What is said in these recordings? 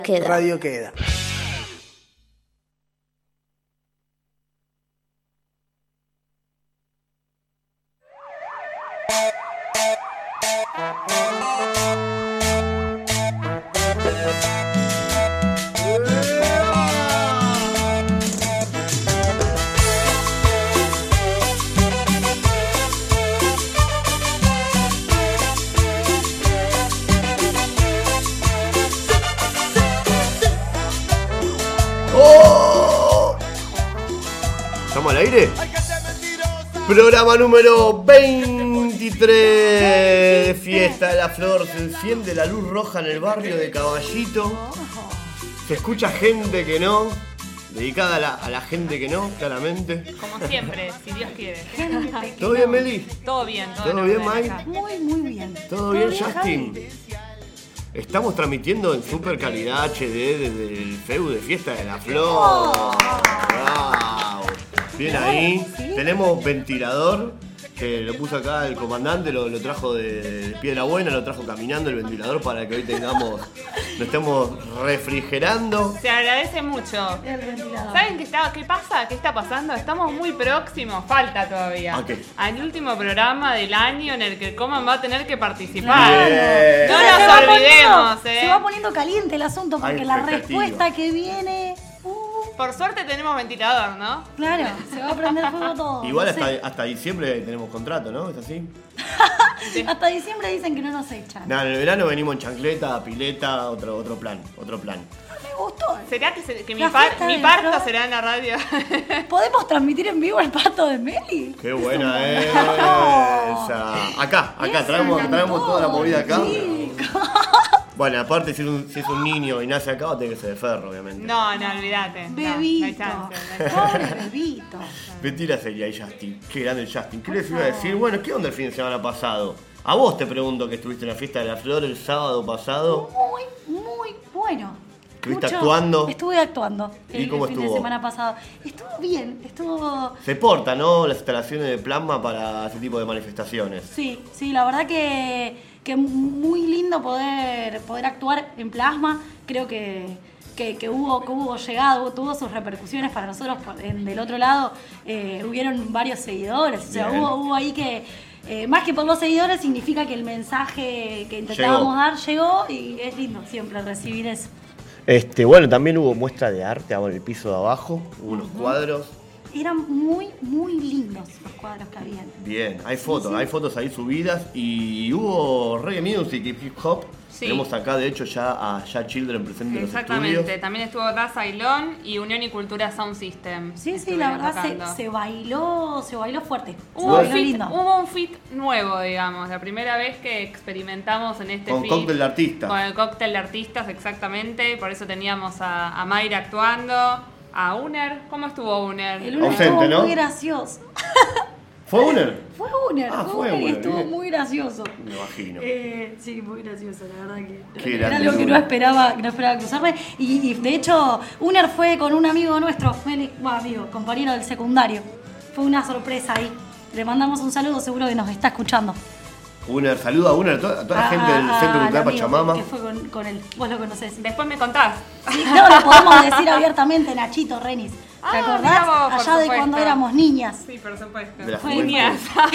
Radio Queda. ¿Estamos al aire? Programa número 23 de Fiesta de la Flor. Se enciende la luz roja en el barrio de Caballito. Se escucha gente que no. Dedicada a la gente que no, claramente. Como siempre, si Dios quiere. ¿Todo bien, Meli? Todo bien, ¿Todo bien, Mike? Muy bien. ¿Todo bien, Justin? Estamos transmitiendo en super calidad HD desde el FEU de Fiesta de la Flor. ¡Wow! Bien ahí. ¿Sí? Tenemos ventilador, que lo puso acá el comandante, lo trajo de Piedra Buena, lo trajo caminando el ventilador para que hoy lo estemos refrigerando. Se agradece mucho. El ventilador. ¿Saben qué pasa? ¿Qué está pasando? Estamos muy próximos, falta todavía. ¿A qué? Al último programa del año en el que el Coman va a tener que participar. Bien. No Se nos va olvidemos, Se va poniendo caliente el asunto porque Hay la expectativa. respuesta que viene. Por suerte tenemos ventilador, ¿no? Claro, se va a prender fuego todo. Igual no sé. hasta diciembre tenemos contrato, ¿no? ¿Es así? Hasta diciembre dicen que no nos echan. Nada, en el verano venimos en chancleta, pileta, otro plan. Me gustó. ¿Será que mi La fiesta de la parto flor. será en la radio? ¿Podemos transmitir en vivo el parto de Meli? ¡Qué buena esa! Acá, Eso traemos me encantó, toda la movida acá. chico. Bueno, aparte si es un niño y nace acá, tiene que ser de ferro, obviamente. No, olvídate. No, Bebito. no hay chance. No hay chance. Pobre bebito. Mentira sería ahí, Justin. Qué grande el Justin. ¿Qué les iba a decir? Bueno, ¿qué onda el fin de semana pasado? A vos te pregunto que estuviste en la Fiesta de la Flor el sábado pasado. Muy bueno. ¿Estuviste actuando? Estuve actuando ¿Y cómo el fin estuvo? de semana pasado. Estuvo bien, estuvo... Se porta, ¿no? Las instalaciones de plasma para ese tipo de manifestaciones. Sí, la verdad que muy lindo poder actuar en plasma. Creo que hubo llegado, tuvo sus repercusiones para nosotros del otro lado. Hubieron varios seguidores, o sea, Bien. hubo ahí que... más que por los seguidores, significa que el mensaje que intentábamos Llegó. dar llegó y es lindo siempre recibir eso. Bueno, también hubo muestra de arte en el piso de abajo, hubo unos cuadros. Eran muy lindos los cuadros que habían. Bien, hay fotos ahí subidas y hubo reggae music y hip hop. Sí. Tenemos acá de hecho ya a Ya Children presente en los Exactamente, estudios. también estuvo Das Ailón y Unión y Cultura Sound System. Sí, la Estuvieron verdad tocando. se bailó fuerte. Hubo Se un, bailó lindo. hubo un fit nuevo, digamos, la primera vez que experimentamos en este Con fit. cóctel de artistas. Con el cóctel de artistas, exactamente. Por eso teníamos a Mayra actuando, a Uner. ¿Cómo estuvo Uner? El uno Ausente, estuvo ¿no? muy gracioso. ¿Fue Uner? Fue Uner, Fue y Uner, estuvo bien. muy gracioso. Me imagino. Sí, muy gracioso, la verdad Qué que grande era algo que Uner. no esperaba cruzarme. Y de hecho, Uner fue con un amigo nuestro, compañero del secundario. Fue una sorpresa ahí. Le mandamos un saludo, seguro que nos está escuchando. Uner, saludo a Uner, a toda la gente del Centro al Cultural amigo Pachamama. Que fue con él, vos lo conocés. Después me contás. Sí, no, lo podemos decir abiertamente, Nachito Renis. ¿Te Ah, acordás? mirá vos, por Allá de supuesto. cuando éramos niñas. Sí, por supuesto. De la Fue juventud. Niñas.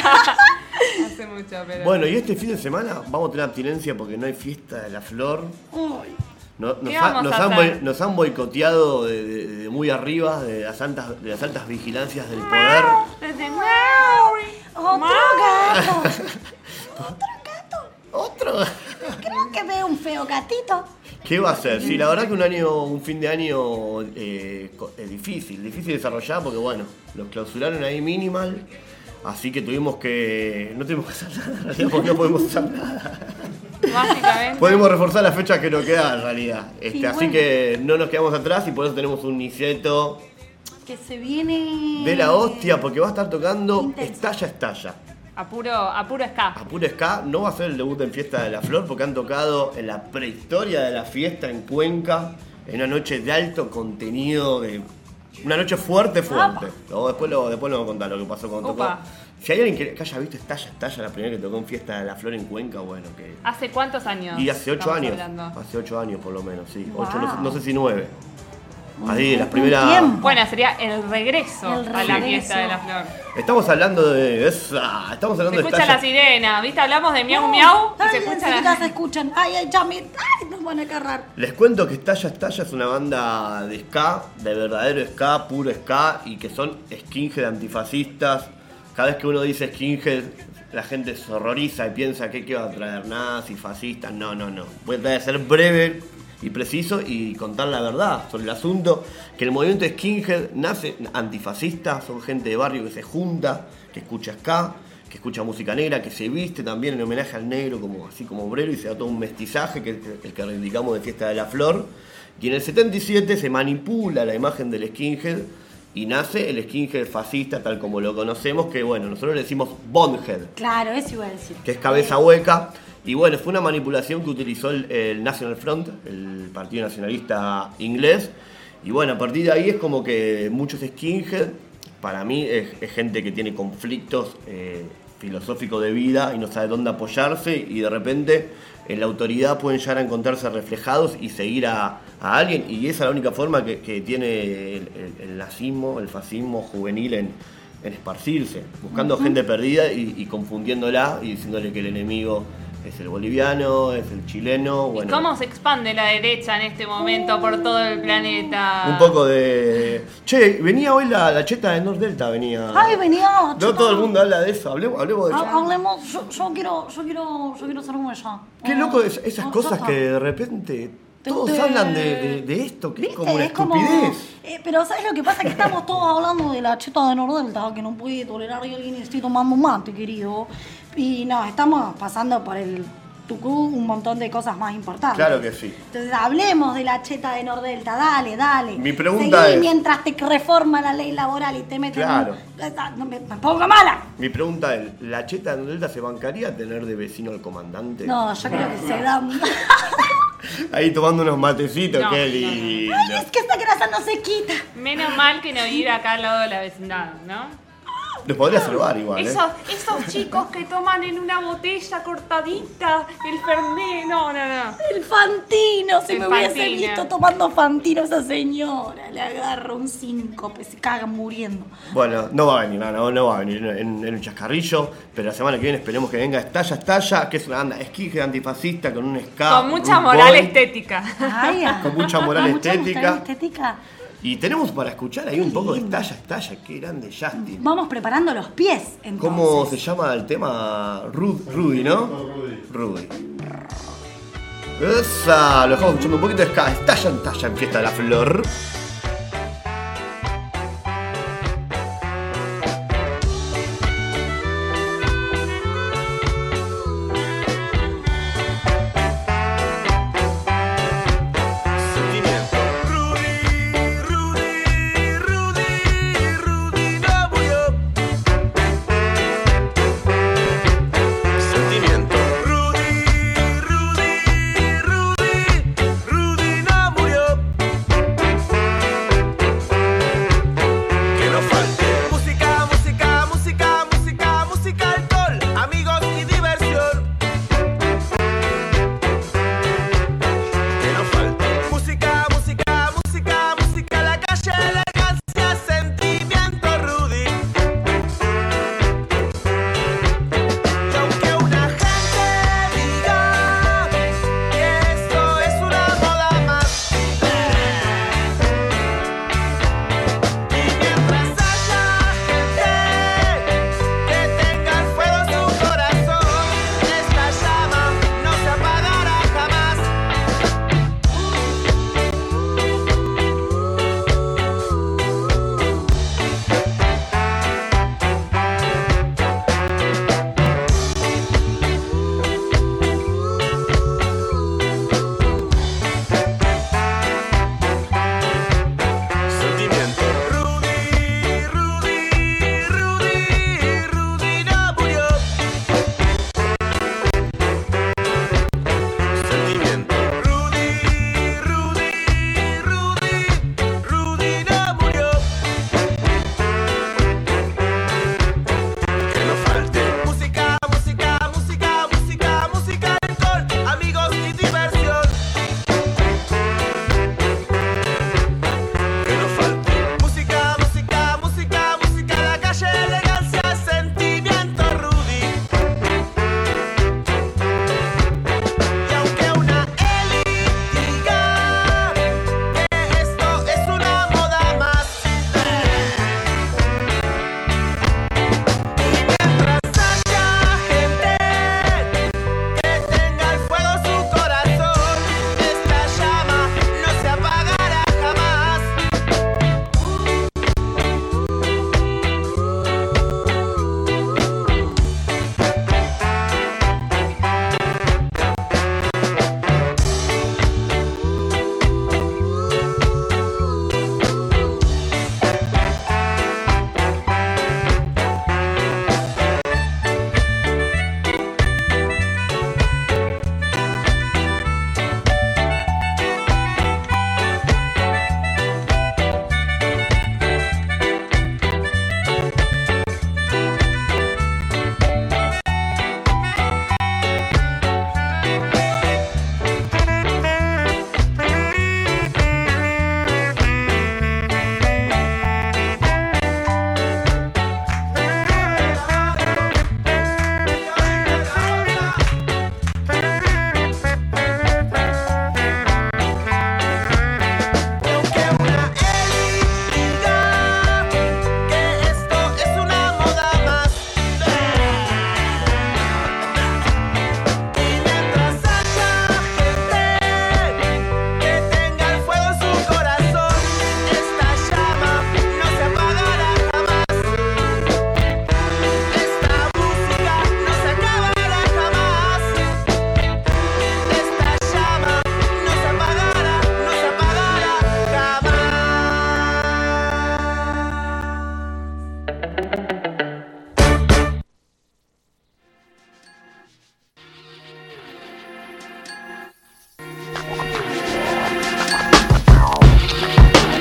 Hace mucho, pero... Bueno, y este fin de semana vamos a tener abstinencia porque no hay Fiesta de la Flor. Uy, ¿Qué vamos a hacer? Nos han boicoteado de muy arriba, de las altas vigilancias del poder. Desde Maui. otro gato. Otro gato. ¿Otro? Creo que veo un feo gatito. ¿Qué va a ser? Sí, la verdad que un fin de año es difícil desarrollar porque bueno, los clausuraron ahí minimal, así que no tuvimos que hacer nada, en realidad, porque no podemos hacer nada. Básicamente. Podemos reforzar las fechas que nos quedan en realidad. Sí, Así bueno. que no nos quedamos atrás y por eso tenemos un Niceto Que se viene... de la hostia porque va a estar tocando Intenso. Estalla. Apuro ska. A puro ska, no va a ser el debut en Fiesta de la Flor porque han tocado en la prehistoria de la fiesta en Cuenca, en una noche de alto contenido de Una noche fuerte. Luego, después lo voy a contar lo que pasó cuando tocó. Si hay alguien que haya visto Estalla, la primera que tocó en Fiesta de la Flor en Cuenca, bueno, que... ¿Hace cuántos años? Y hace 8 años. Hablando? Hace 8 años por lo menos, sí. Wow. 8, no sé si 9. Ahí, las primeras... tiempo. Bueno, sería el regreso a la regreso. Fiesta de la Flor. Estamos hablando de esa. Estamos hablando Se de escucha Estalla. la sirena, ¿viste? Hablamos de miau miau y se Ay, escucha enseguida la... se escuchan. Ay, nos van a agarrar. Les cuento que Estalla es una banda de ska, de verdadero ska, puro ska, y que son skinhead antifascistas. Cada vez que uno dice skinhead, la gente se horroriza y piensa que va a traer nazis, fascistas. No. Voy a tratar de ser breve y preciso y contar la verdad sobre el asunto, que el movimiento skinhead nace antifascista, son gente de barrio que se junta, que escucha ska, que escucha música negra, que se viste también en homenaje al negro, como así como obrero, y se da todo un mestizaje, que es el que reivindicamos de Fiesta de la Flor. Y en el 77 se manipula la imagen del skinhead y nace el skinhead fascista tal como lo conocemos, que bueno, nosotros le decimos bonehead, Claro, eso iba a decir. que es cabeza hueca. Y bueno, fue una manipulación que utilizó el National Front, el Partido Nacionalista inglés. Y bueno, a partir de ahí es como que muchos skinhead, para mí, es gente que tiene conflictos filosóficos de vida y no sabe dónde apoyarse. Y de repente en la autoridad pueden llegar a encontrarse reflejados y seguir a alguien. Y esa es la única forma que tiene el nazismo, el fascismo juvenil en esparcirse. Buscando gente perdida y confundiéndola y diciéndole que el enemigo es el boliviano, es el chileno. Bueno, ¿Y cómo se expande la derecha en este momento por todo el planeta? un poco de... Che, venía hoy la cheta de North Delta, venía... Ay, venía. No chica. todo el mundo habla de eso, hablemos de eso. Hablemos, yo quiero ser como ella. Qué loco esas cosas que de repente todos hablan de esto, que es como una estupidez. Pero ¿sabes lo que pasa? Que estamos todos hablando de la cheta de Nordelta, que no puede tolerar que alguien esté tomando mate, querido. Y no, estamos pasando por el tucú un montón de cosas más importantes. Claro que sí. Entonces hablemos de la cheta de Nordelta, dale. Mi pregunta Seguí es... mientras te reforma la ley laboral y te meten... Claro. No me ponga mala. Mi pregunta es, ¿la cheta de North Delta se bancaría tener de vecino al comandante? No, yo creo que se dan... Ahí tomando unos matecitos, No, qué no. lindo. Ay, es que esta grasa no se quita. Menos mal que no vive acá al lado de la vecindad, ¿no? Los podría salvar igual, Esos chicos que toman en una botella cortadita el Fernet, no. El Fantino, si El me hubiese Fantino. visto tomando Fantino esa señora, le agarra un síncope, se caga muriendo. Bueno, no va a venir, no va a venir en un chascarrillo, pero la semana que viene esperemos que venga Estalla, que es una banda skinhead antifascista con un ska. Con mucha un moral boy, estética. Ay, Con mucha moral estética. moral estética. Y tenemos para escuchar ahí un poco de Estalla, qué grande Justin. Vamos preparando los pies, entonces. ¿Cómo se llama el tema? Rudy, ¿no? Rudy. Esa, lo dejamos escuchando un poquito de ska. Estalla en Fiesta de la Flor. Rudy no murió.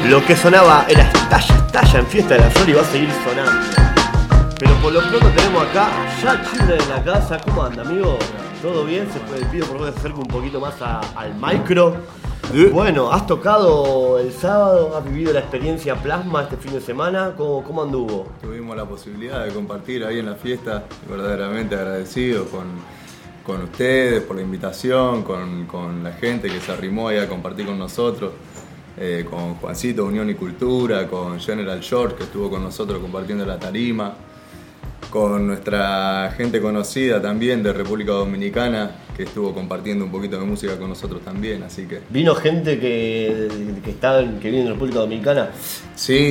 Lo que sonaba era Estalla en Fiesta de la Flor y va a seguir sonando. Pero por lo pronto tenemos acá ya Children en la casa. ¿Cómo anda, amigo? ¿Todo bien? Se pido por favor que se acerque un poquito más al micro. Bueno, has tocado el sábado, has vivido la experiencia Plasma este fin de semana. ¿Cómo anduvo? Tuvimos la posibilidad de compartir ahí en la fiesta, verdaderamente agradecido con ustedes por la invitación, con la gente que se arrimó ahí a compartir con nosotros, con Juancito, Unión y Cultura, con General George, que estuvo con nosotros compartiendo la tarima, con nuestra gente conocida también de República Dominicana, que estuvo compartiendo un poquito de música con nosotros también, así que... ¿Vino gente que viene de República Dominicana? Sí,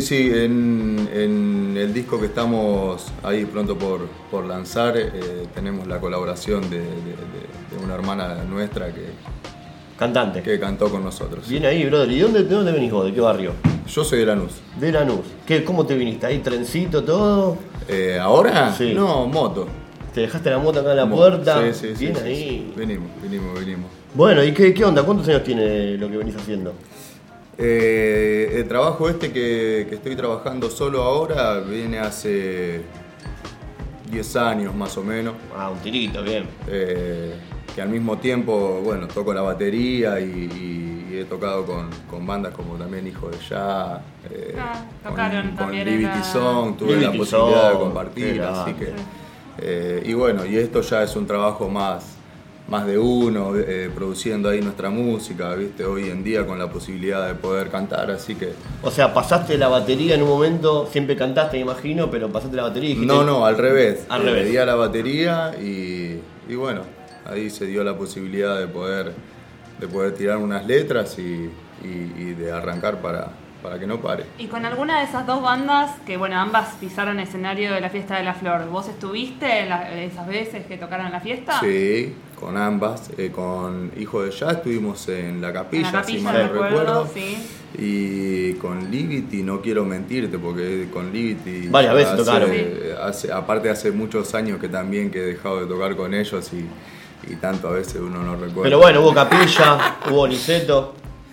en el disco que estamos ahí pronto por lanzar, tenemos la colaboración de una hermana nuestra Cantante. que cantó con nosotros. Viene ahí, brother. ¿Y de dónde venís vos? ¿De qué barrio? Yo soy de Lanús. De Lanús. ¿Cómo te viniste? ¿Ahí trencito, todo? ¿Ahora? Sí. No, moto. ¿Te dejaste la moto acá en la puerta? Sí. Bien sí, ahí. sí. Venimos. Bueno, ¿y qué onda? ¿Cuántos años tiene lo que venís haciendo? El trabajo que estoy trabajando solo ahora viene hace 10 años más o menos. Ah, un tirito, bien. Que al mismo tiempo, bueno, toco la batería y he tocado con bandas como también Hijo de Ya, tocaron con también Liberty Song, tuve la Liberty posibilidad de Song, compartir, así claro. que... y bueno, y esto ya es un trabajo más de uno, produciendo ahí nuestra música, ¿viste? Hoy en día con la posibilidad de poder cantar, así que... O sea, pasaste la batería en un momento, siempre cantaste, me imagino, pero pasaste la batería y dijiste... No, al revés. Al revés. Le di a la batería y bueno, ahí se dio la posibilidad de poder tirar unas letras y de arrancar para que no pare. Y con alguna de esas dos bandas, que bueno, ambas pisaron escenario de la Fiesta de la Flor, ¿vos estuviste esas veces que tocaron en la fiesta? Sí, con ambas. Con Hijo de Ya estuvimos en la capilla, si mal no recuerdo. Sí. Y con Liberty, no quiero mentirte, porque con Liberty... Varias veces tocaron. Aparte hace muchos años que también que he dejado de tocar con ellos y tanto a veces uno no recuerda. Pero bueno, hubo capilla, hubo Niceto,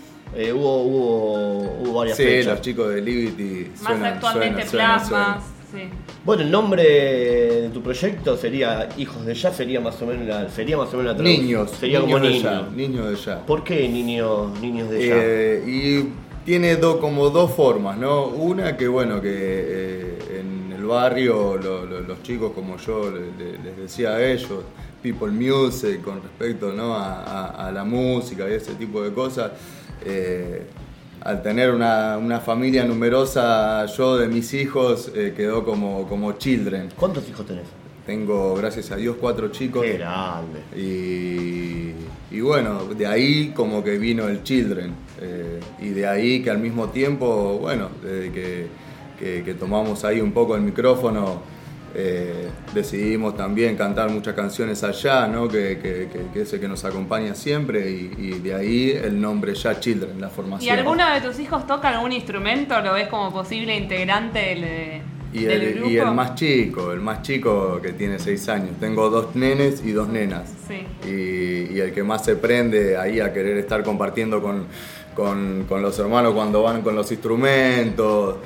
hubo varias fechas. Sí, los chicos de Liberty Más actualmente Plasmas. Sí. Bueno, el nombre de tu proyecto sería Hijos de Ya, sería más o menos la traducción. Niños. Sería como de niños. Ya, niños de Ya. ¿Por qué niños de Ya? Y tiene como dos formas, ¿no? Una que bueno, que en el barrio los chicos como yo les decía a ellos, people music, con respecto, ¿no? a la música y ese tipo de cosas. Al tener una familia numerosa, yo de mis hijos quedó como children. ¿Cuántos hijos tenés? Tengo, gracias a Dios, 4 chicos. Qué grande. Y bueno, de ahí como que vino el children. Y de ahí que al mismo tiempo, bueno, desde que tomamos ahí un poco el micrófono, decidimos también cantar muchas canciones allá, ¿no? que es el que nos acompaña siempre y de ahí el nombre Ya Children, la formación. ¿Y alguno de tus hijos toca algún instrumento? ¿Lo ves como posible integrante del grupo? Y el más chico que tiene 6 años. Tengo 2 nenes y 2 nenas. Sí. Y el que más se prende ahí a querer estar compartiendo con los hermanos cuando van con los instrumentos.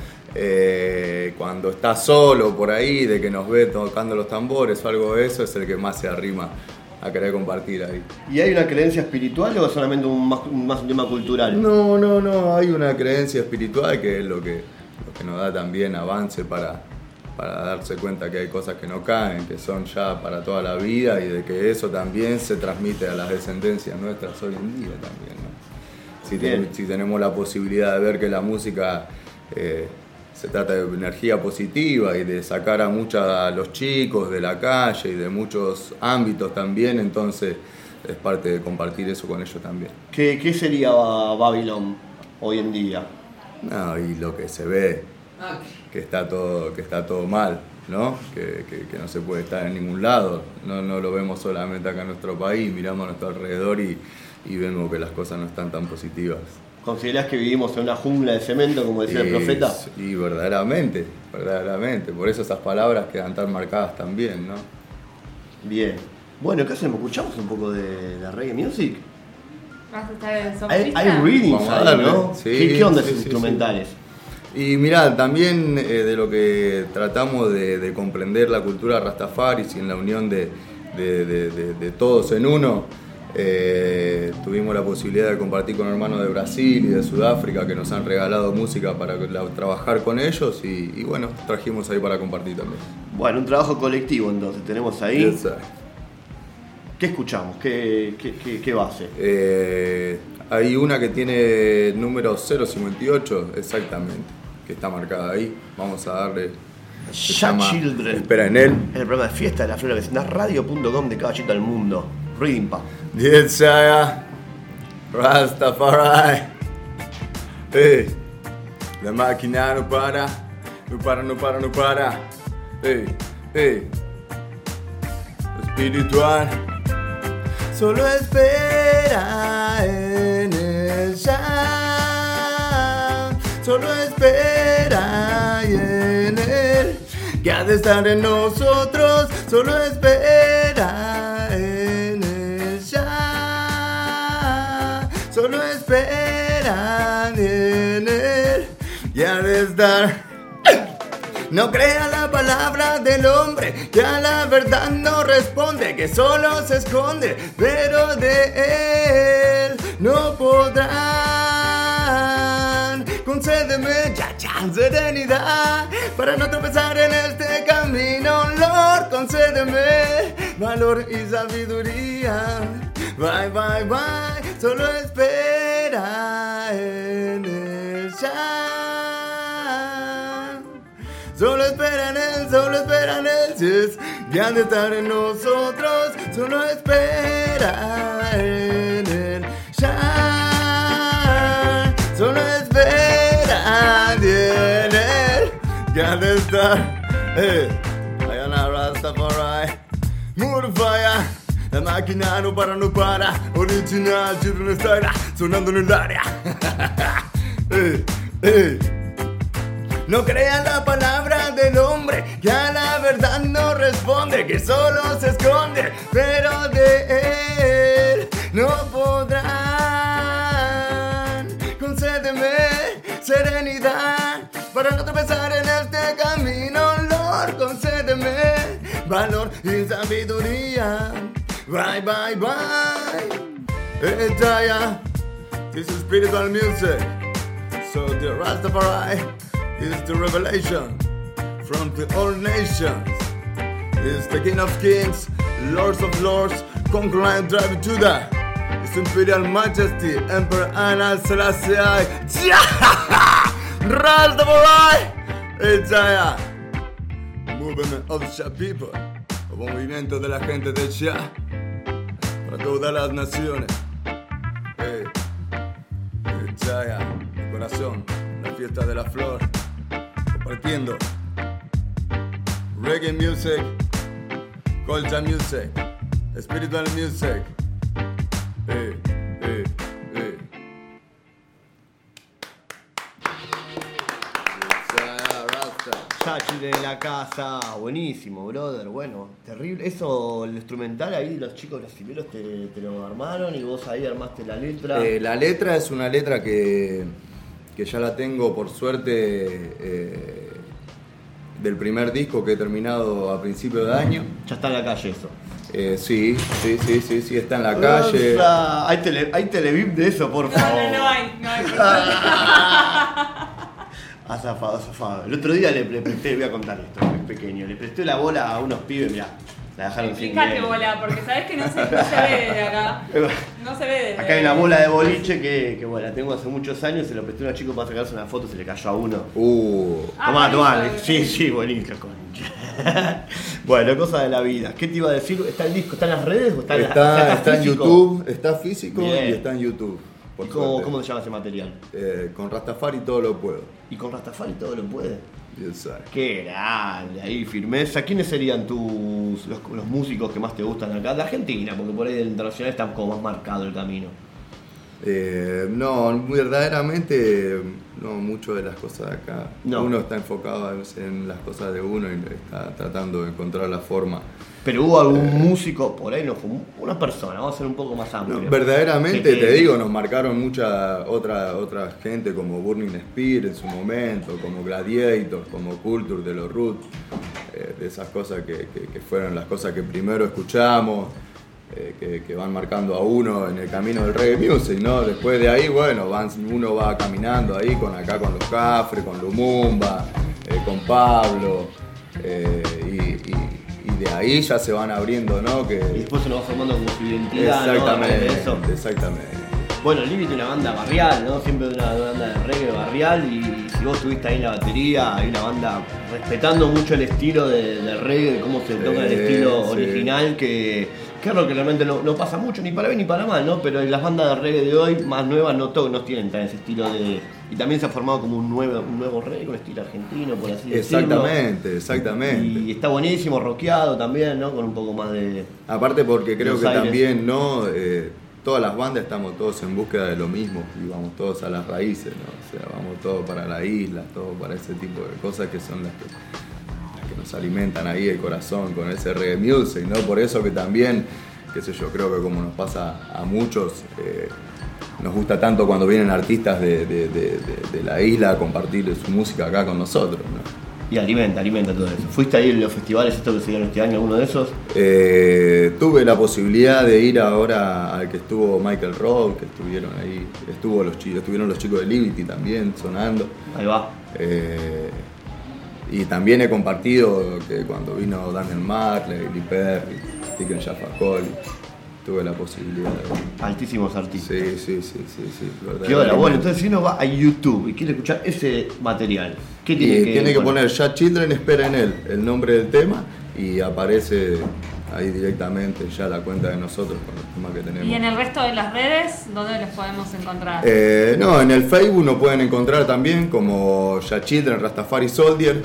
Cuando está solo por ahí, de que nos ve tocando los tambores o algo de eso, es el que más se arrima a querer compartir ahí. ¿Y hay una creencia espiritual o es solamente más un tema cultural? No, hay una creencia espiritual que es lo que nos da también avance para darse cuenta que hay cosas que no caen, que son ya para toda la vida y de que eso también se transmite a las descendencias nuestras hoy en día también, ¿no? Si tenemos la posibilidad de ver que la música se trata de energía positiva y de sacar a los chicos de la calle y de muchos ámbitos también, entonces es parte de compartir eso con ellos también. ¿Qué sería Babylon hoy en día? No, y lo que se ve, que está todo mal, ¿no? Que no se puede estar en ningún lado, no lo vemos solamente acá en nuestro país, miramos a nuestro alrededor y vemos que las cosas no están tan positivas. ¿Considerás que vivimos en una jungla de cemento, como decía el profeta? Y verdaderamente, por eso esas palabras quedan tan marcadas también, ¿no? Bien. Bueno, ¿qué hacemos? ¿Escuchamos un poco de la reggae music? ¿Vas a estar de Hay solista? readings Vamos a ahí, darle, ¿no? sí, ¿Qué onda sí, esos sí, instrumentales? Y mirá, también de lo que tratamos de comprender la cultura Rastafari y en la unión de todos en uno, tuvimos la posibilidad de compartir con hermanos de Brasil y de Sudáfrica que nos han regalado música para trabajar con ellos y bueno, trajimos ahí para compartir también. Bueno, un trabajo colectivo entonces tenemos ahí. Yes, sir. ¿Qué escuchamos? ¿Qué base? Hay una que tiene número 058, exactamente, que está marcada ahí. Vamos a darle. Se Ya llama Children. Espera en él. El programa de Fiesta de la Flor de Vecindad, radio.com de Caballito al Mundo. Reading Pa. Yeshaya, Rastafari. Hey, la máquina no para, no para, no para, no para. Hey, hey. Espiritual. Solo espera en ella. Solo espera en él. Que ha de estar en nosotros. Solo espera en ella. Solo espera en él. Que ha de estar. No crea la palabra del hombre, que a la verdad no responde, que solo se esconde, pero de él no podrán. Concédeme ya serenidad para no tropezar en este camino, Lord. Concédeme valor y sabiduría. Bye, bye, bye, solo espera en ella. Solo espera en él, yes. Que han de estar en nosotros. Solo espera en él, ya. Solo espera en él. Que han de estar. Ayana Rastafari, Murfaya. La máquina no para, no para. Original, Children Style, sonando en el área. No crean la palabra del hombre, que a la verdad no responde, que solo se esconde, pero de él no podrán. Concédeme serenidad para no tropezar en este camino, Lord. Concédeme valor y sabiduría. Bye, bye, bye. Jaya, this is spiritual music. So the Rastafari is the revelation from the all nations. Is the King of Kings, Lords of Lords, conquering and driving Judah. His Imperial Majesty, Emperor Anna Selassie I. Rastafari, Jaya. Movement of Shah people, el movimiento de la gente de Shah para todas las naciones. Jaya, el corazón, la fiesta de la flor. Compartiendo reggae music, culture music, spiritual music. Chachi de la casa, buenísimo, brother. Bueno, terrible. Eso, el instrumental ahí, los chicos brasileños te lo armaron y vos ahí armaste la letra. La letra es una letra que ya la tengo por suerte del primer disco que he terminado a principio de año. Ya está en la calle eso. Sí, está en la calle. Hay televip de eso, por favor. No hay. Azafado. El otro día le presté, voy a contar esto, es pequeño. Le presté la bola a unos pibes, mirá. La dejaron sin Fíjate querer. bola, porque sabés que no se ve desde acá. No se ve desde Acá hay una bola de boliche que bueno, la tengo hace muchos años, se lo presté a unos chicos para sacarse una foto, se le cayó a uno. Tomá, buenísimo. Sí, buenísimo, concha. Bueno, cosa de la vida. ¿Qué te iba a decir? ¿Está el disco? ¿Está en las redes o está en Está en físico? YouTube, está físico Bien. y está en YouTube. por suerte. ¿Cómo se llama ese material? Con Rastafari todo lo puedo. Y con Rastafari todo lo puede. Yes, sir. Qué grande, ahí firmeza. ¿Quiénes serían los músicos que más te gustan acá? De Argentina, porque por ahí del internacional está como más marcado el camino. No, verdaderamente no, mucho de las cosas de acá. No. Uno está enfocado en las cosas de uno y está tratando de encontrar la forma. Pero hubo algún músico, por ahí no fue una persona, vamos a ser un poco más amplio. No, verdaderamente, te digo, nos marcaron mucha otra gente como Burning Spear en su momento, como Gladiator, como Culture de los Roots, de esas cosas que fueron las cosas que primero escuchamos. Que van marcando a uno en el camino del reggae music, ¿no? Después de ahí, bueno, uno va caminando ahí con los Cafres, con Lumumba, con Pablo, y de ahí ya se van abriendo, ¿no? Y después se nos va formando como su identidad, exactamente, ¿no? Eso. Exactamente. Bueno, Límite es una banda barrial, ¿no? Siempre una banda de reggae barrial, y si vos estuviste ahí en la batería, hay una banda respetando mucho el estilo del reggae, de cómo se toca el estilo original, que es lo que realmente no pasa mucho, ni para bien ni para mal, ¿no? Pero las bandas de reggae de hoy, más nuevas, no tienen tan ese estilo de... Y también se ha formado como un nuevo reggae con estilo argentino, por así decirlo. Exactamente. Y está buenísimo, rockeado también, ¿no? Con un poco más de... Aparte porque creo que aires. también, ¿no? Todas las bandas estamos todos en búsqueda de lo mismo y vamos todos a las raíces, ¿no? O sea, vamos todos para la isla, todos para ese tipo de cosas que son las que nos alimentan ahí el corazón con ese reggae music, ¿no? Por eso que también, qué sé yo, creo que como nos pasa a muchos, nos gusta tanto cuando vienen artistas de la isla a compartir su música acá con nosotros, ¿no? Y alimenta todo eso. ¿Fuiste ahí en los festivales estos que se dieron este año, alguno de esos? Tuve la posibilidad de ir ahora al que estuvo Michael Rock, que estuvieron ahí, estuvieron los chicos de Liberty también sonando. Ahí va. Y también he compartido que cuando vino Daniel Marley, Lee Perry, Tiken Jah Fakoly, tuve la posibilidad de... Altísimos artistas. Sí. Qué hora, bueno, entonces si uno va a YouTube y quiere escuchar ese material, ¿qué tiene que poner? Jah Children espera en él, el nombre del tema, y aparece ahí directamente ya la cuenta de nosotros con los temas que tenemos. ¿Y en el resto de las redes, dónde los podemos encontrar? No, en el Facebook nos pueden encontrar también como Jah Children Rastafari Soldier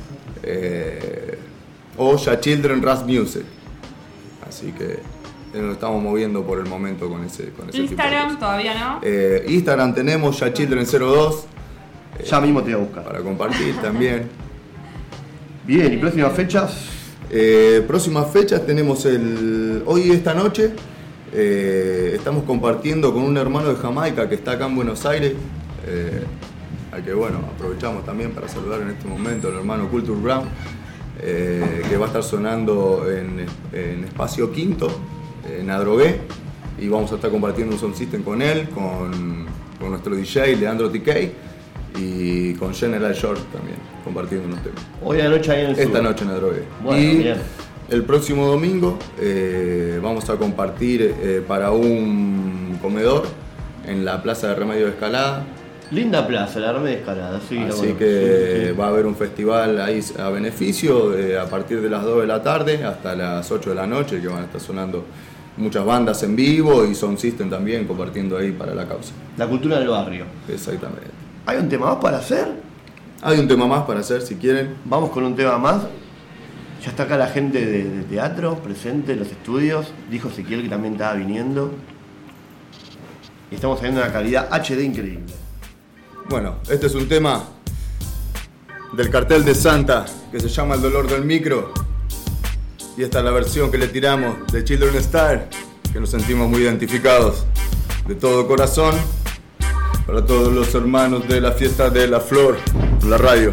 o Jah Children Ras Music. Así que nos estamos moviendo por el momento con ese Instagram todavía no. Instagram tenemos Jah Children 02. Ya mismo te voy a buscar. Para compartir también. Bien, ¿y próximas fechas? Próximas fechas tenemos hoy esta noche estamos compartiendo con un hermano de Jamaica que está acá en Buenos Aires, al que bueno, aprovechamos también para saludar en este momento, el hermano Culture Brown, que va a estar sonando en Espacio Quinto, en Adrogué, y vamos a estar compartiendo un sound system con él, con nuestro DJ Leandro TK y con General Short también, compartiendo unos temas. Hoy anoche ahí en el Esta sur. noche en Adrogué. Bueno, y bien. el próximo domingo vamos a compartir para un comedor en la Plaza de Remedio de Escalada. Linda plaza, la Remedio de Escalada, sí. Así que va a haber un festival ahí a beneficio a partir de las 2 de la tarde hasta las 8 de la noche, que van a estar sonando muchas bandas en vivo y sound system también compartiendo ahí para la causa. La cultura del barrio. Exactamente. ¿Hay un tema más para hacer? Hay un tema más para hacer si quieren. Vamos con un tema más. Ya está acá la gente de teatro presente en los estudios. Dijo Ezequiel que también estaba viniendo. Y estamos teniendo una calidad HD increíble. Bueno, este es un tema del Cartel de Santa que se llama El dolor del micro. Y esta es la versión que le tiramos de Children Star, que nos sentimos muy identificados de todo corazón. Para todos los hermanos de la fiesta de la flor, la radio.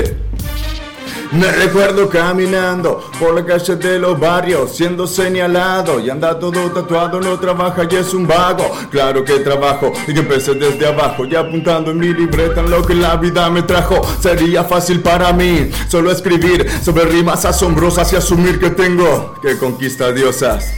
Me recuerdo caminando por la calle de los barrios, siendo señalado y anda todo tatuado, no trabaja y es un vago. Claro que trabajo y que empecé desde abajo y apuntando en mi libreta en lo que la vida me trajo. Sería fácil para mí solo escribir sobre rimas asombrosas y asumir que tengo que conquistar diosas.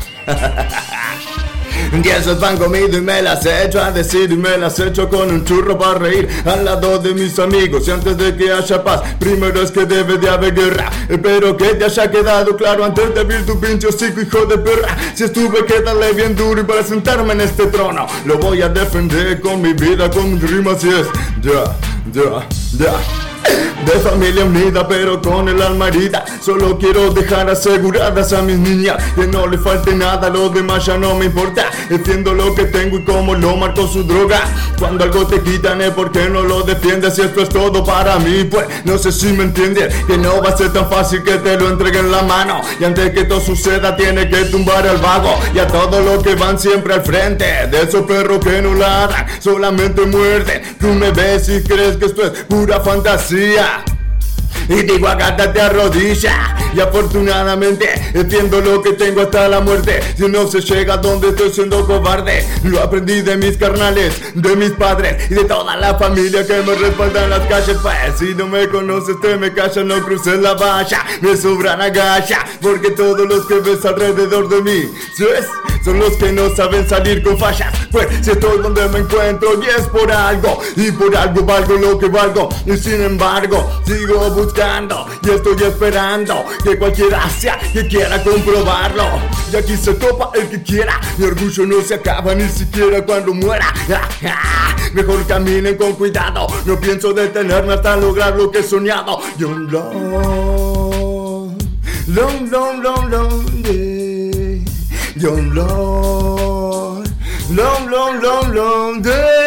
Que esos van conmigo y me las echo a decir y me las echo con un churro para reír al lado de mis amigos. Y antes de que haya paz, primero es que debe de haber guerra. Espero que te haya quedado claro antes de abrir tu pinche hocico, hijo de perra. Si estuve, que darle bien duro y para sentarme en este trono lo voy a defender con mi vida, con mis rimas y es ya. De familia unida pero con el alma herida. Solo quiero dejar aseguradas a mis niñas que no le falte nada, lo demás ya no me importa. Defiendo lo que tengo y como lo marcó su droga. Cuando algo te quitan es porque no lo defiendes. Y esto es todo para mí, pues no sé si me entiendes, que no va a ser tan fácil que te lo entreguen en la mano. Y antes que todo suceda tiene que tumbar al vago y a todos los que van siempre al frente. De esos perros que no ladran, solamente muerden. Tú me ves y crees que esto es pura fantasía y digo agárrate a rodillas. Y afortunadamente defiendo lo que tengo hasta la muerte. Si no se llega donde estoy siendo cobarde, lo aprendí de mis carnales, de mis padres y de toda la familia que me respalda en las calles. Pues si no me conoces te me callas, no cruces la valla, me sobran agallas, porque todos los que ves alrededor de mí son los que no saben salir con fallas. Pues si estoy donde me encuentro y es por algo, y por algo valgo lo que valgo. Y sin embargo sigo buscando y estoy esperando que cualquiera sea que quiera comprobarlo. Y aquí se topa el que quiera, mi orgullo no se acaba ni siquiera cuando muera. Mejor caminen con cuidado, no pienso detenerme hasta lograr lo que he soñado. Young Lord, long, long, long, long, yeah. Young Lord, long, long, long, long,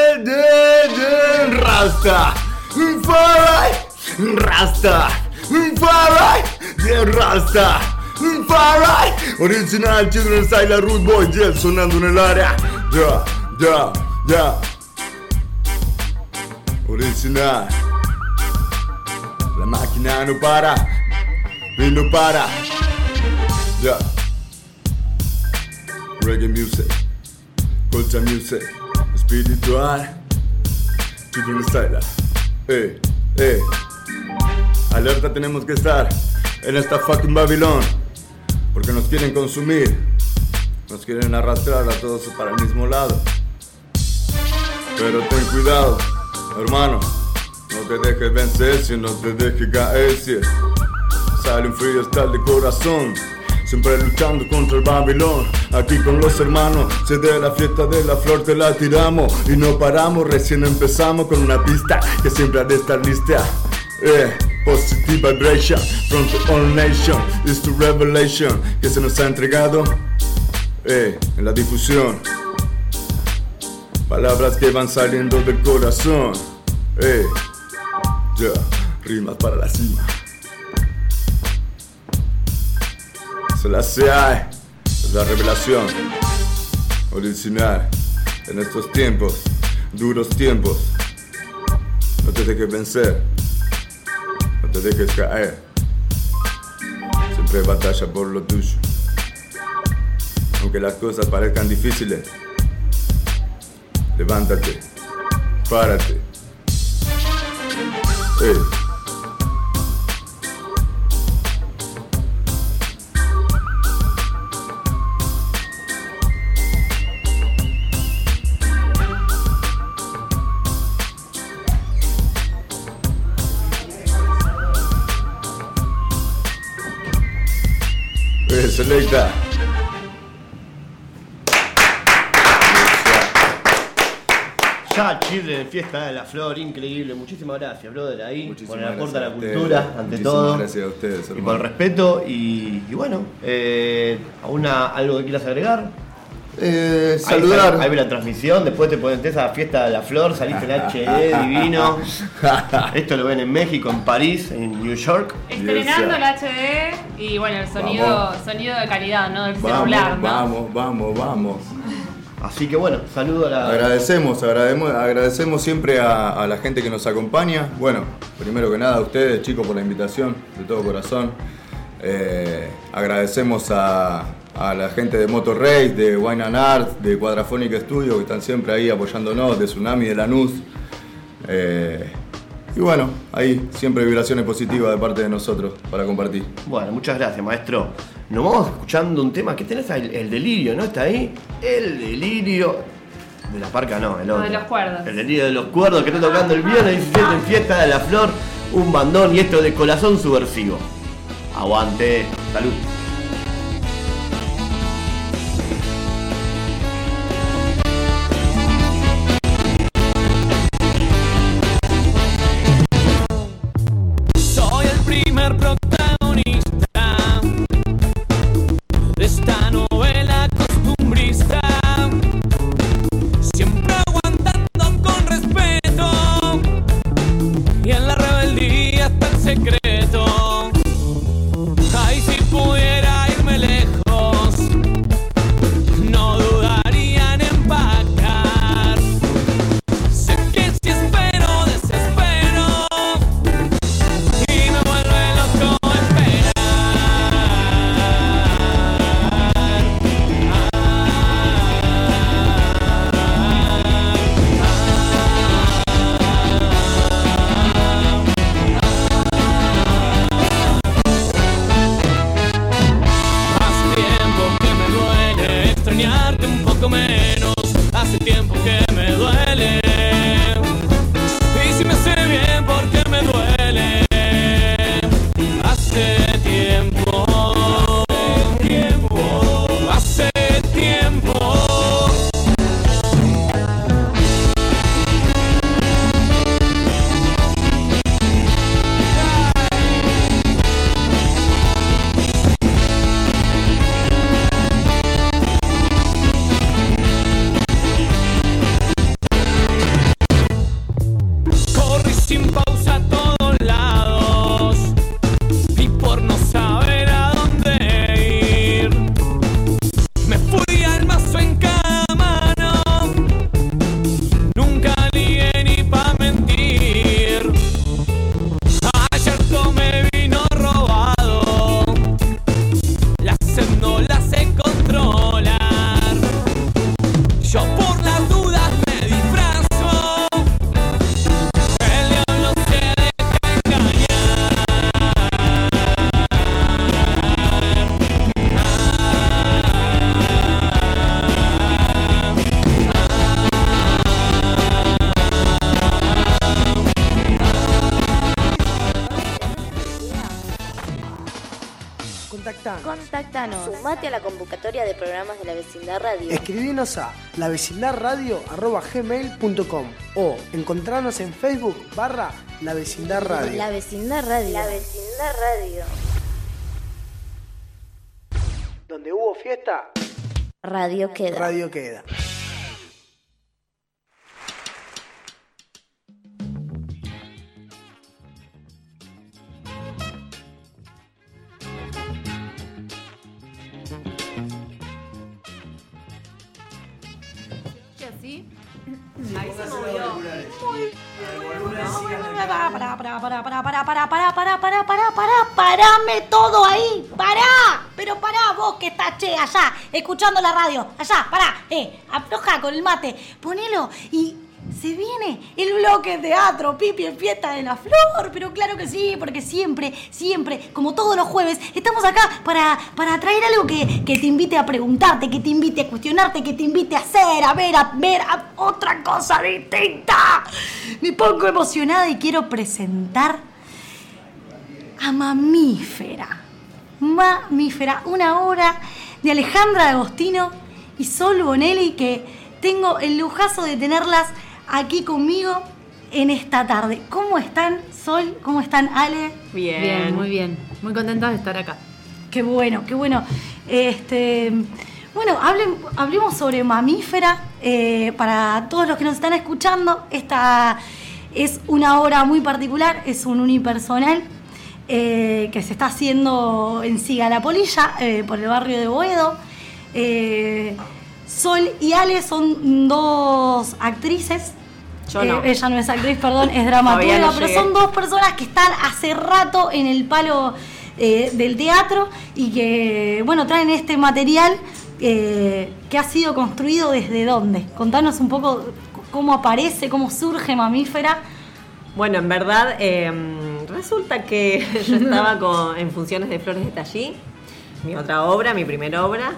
Rasta, Farai, Rasta, Farai, yeah, Rasta, Farai. Original Children's Style, la Rude Boy, yeah, sonando en el área. Ya, ya, ya. Original. La máquina no para, y no para. Ya. Reggae music, culture music, espiritual, Children's Style. Alerta, tenemos que estar en esta fucking Babilón, porque nos quieren consumir, nos quieren arrastrar a todos para el mismo lado. Pero ten cuidado, hermano, no te dejes vencer, si no te dejes caer, si sale un freestyle de corazón. Siempre luchando contra el Babilón, aquí con los hermanos. Se de la fiesta de la flor te la tiramos y no paramos, recién empezamos con una pista que siempre ha de estar lista. Positive vibration from the whole nation, is the revelation que se nos ha entregado en la difusión. Palabras que van saliendo del corazón, rimas para la cima. Se la sea, es la revelación original en estos tiempos, duros tiempos. No te dejes vencer, no te dejes caer. Siempre batalla por lo tuyo. Aunque las cosas parezcan difíciles, levántate, párate. Selecta. Ya, Children, fiesta de la flor, increíble. Muchísimas gracias, brother, ahí. Muchísimas por el aporte a la gracias cultura, ustedes. ante Muchísimas todo. gracias a ustedes, Y por hermano. el respeto. Y bueno, ¿algo que quieras agregar? Saludar. Ahí ve la transmisión, después te pones esa fiesta de la flor, salís en HD, divino. Esto lo ven en México, en París, en New York. Estrenando Yes, el HD y bueno, el sonido de calidad, ¿no? Del celular, ¿no? Vamos. Así que bueno, saludo a la... Agradecemos siempre a la gente que nos acompaña. Bueno, primero que nada a ustedes, chicos, por la invitación, de todo corazón. Agradecemos a la gente de Motor Race, de Wine and Art, de Quadraphonic Studio, que están siempre ahí apoyándonos, de Tsunami, de Lanús. Y bueno, ahí siempre vibraciones positivas de parte de nosotros para compartir. Bueno, muchas gracias, maestro. Nos vamos escuchando un tema. ¿Qué tenés ahí? El delirio, ¿no? ¿Está ahí? El delirio de la parca, no, el otro. de los cuerdos. El delirio de los cuerdos que está tocando el viernes 17 en Fiesta de la Flor. Un bandón y esto de Corazón Subversivo. Aguante. Salud. Contáctanos. Sumate a la convocatoria de programas de La Vecindad Radio. Escribinos a lavecindadradio@gmail.com o encontrarnos en Facebook /La Vecindad Radio. La Vecindad Radio. La Vecindad Radio. Donde hubo fiesta, Radio queda. radio queda. Así. Ahí se movió. Parame todo ahí, pará, pero pará vos que estás allá, escuchando la radio, allá, pará, afloja con el mate, ponelo y se viene el bloque de teatro, Pipi en Fiesta de la Flor, pero claro que sí, porque siempre, como todos los jueves, estamos acá para traer algo que te invite a preguntarte, que te invite a cuestionarte, que te invite a hacer, a ver otra cosa distinta. Me pongo emocionada y quiero presentar a Mamífera, una obra de Alejandra D'Agostino y Sol Bonelli, que tengo el lujazo de tenerlas aquí conmigo en esta tarde. ¿Cómo están, Sol? ¿Cómo están, Ale? Bien, muy bien. Muy contentas de estar acá. Qué bueno. Bueno, hablemos sobre Mamífera. Para todos los que nos están escuchando, esta es una obra muy particular, es un unipersonal que se está haciendo en Siga La Polilla, por el barrio de Boedo. Sol y Ale son dos actrices. Yo no. Ella no es actriz, perdón, es dramaturga, no pero llegué. son dos personas que están hace rato en el palo del teatro y que, traen este material que ha sido construido desde dónde. Contanos un poco cómo aparece, cómo surge Mamífera. Bueno, en verdad, resulta que yo estaba en funciones de Flores de Tallí, mi otra obra, mi primera obra,